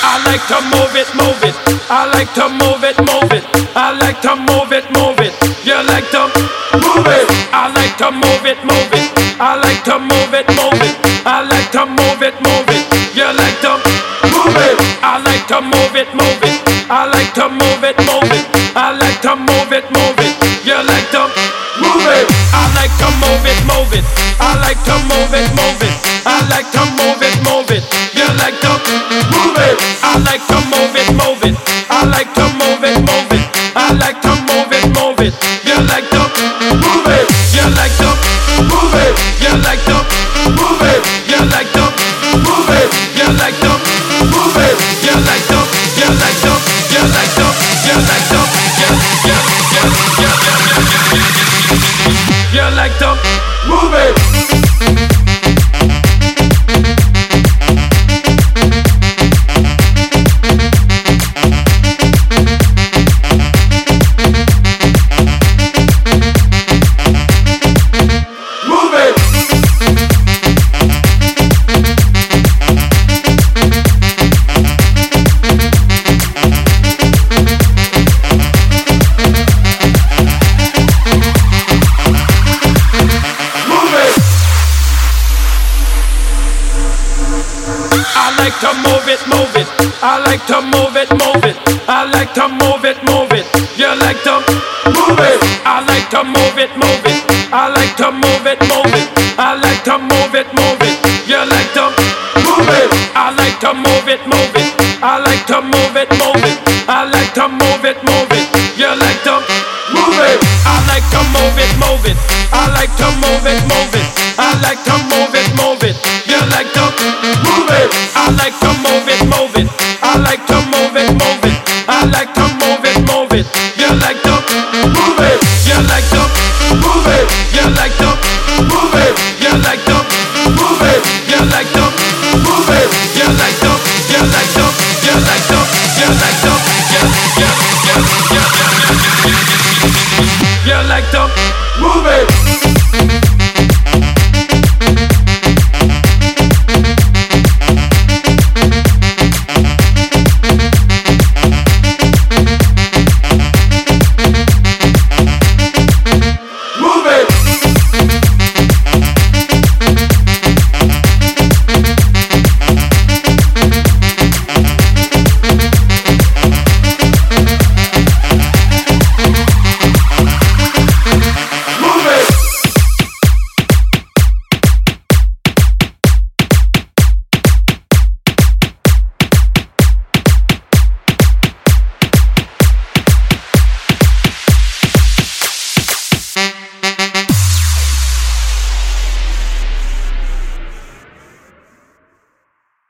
I like to move it, move it. I like to move it, move it. I like to move it, move it. You like to move it. I like to move it, move it. I like to move it, move it. I like to move it, move it. You like to move it. I like to move it, move it. I like to move it, move it. I like to move it, move it. You like to move it. I like to move it, move it. I like to move it, move it. I like to move it, move it. You like to move it. I like to move it, move it. I like to move it, move it. I like to move it, move it. You like to move it. You like to move it. You like to move it. You like to move it. You like to move it. You like to. You like to. You like to. You like to. You like to move it. I like to move it, move it. I like to move it, move it. I like to move it, move it. You like to move it. I like to move it, move it. I like to move it, move it. I like to move it, move it. You like to move it. I like to move it, move it. I like to move it, move it. I like to move it, move it. You like to move it. I like to move it, move it. I like to move it, move it. I like to move it, move it. You like to move it. I like to move it, move it. I like to move it, move it. I like to move it, move it. You like to move it. You like to move it. You like to move it. You like to move it. You like to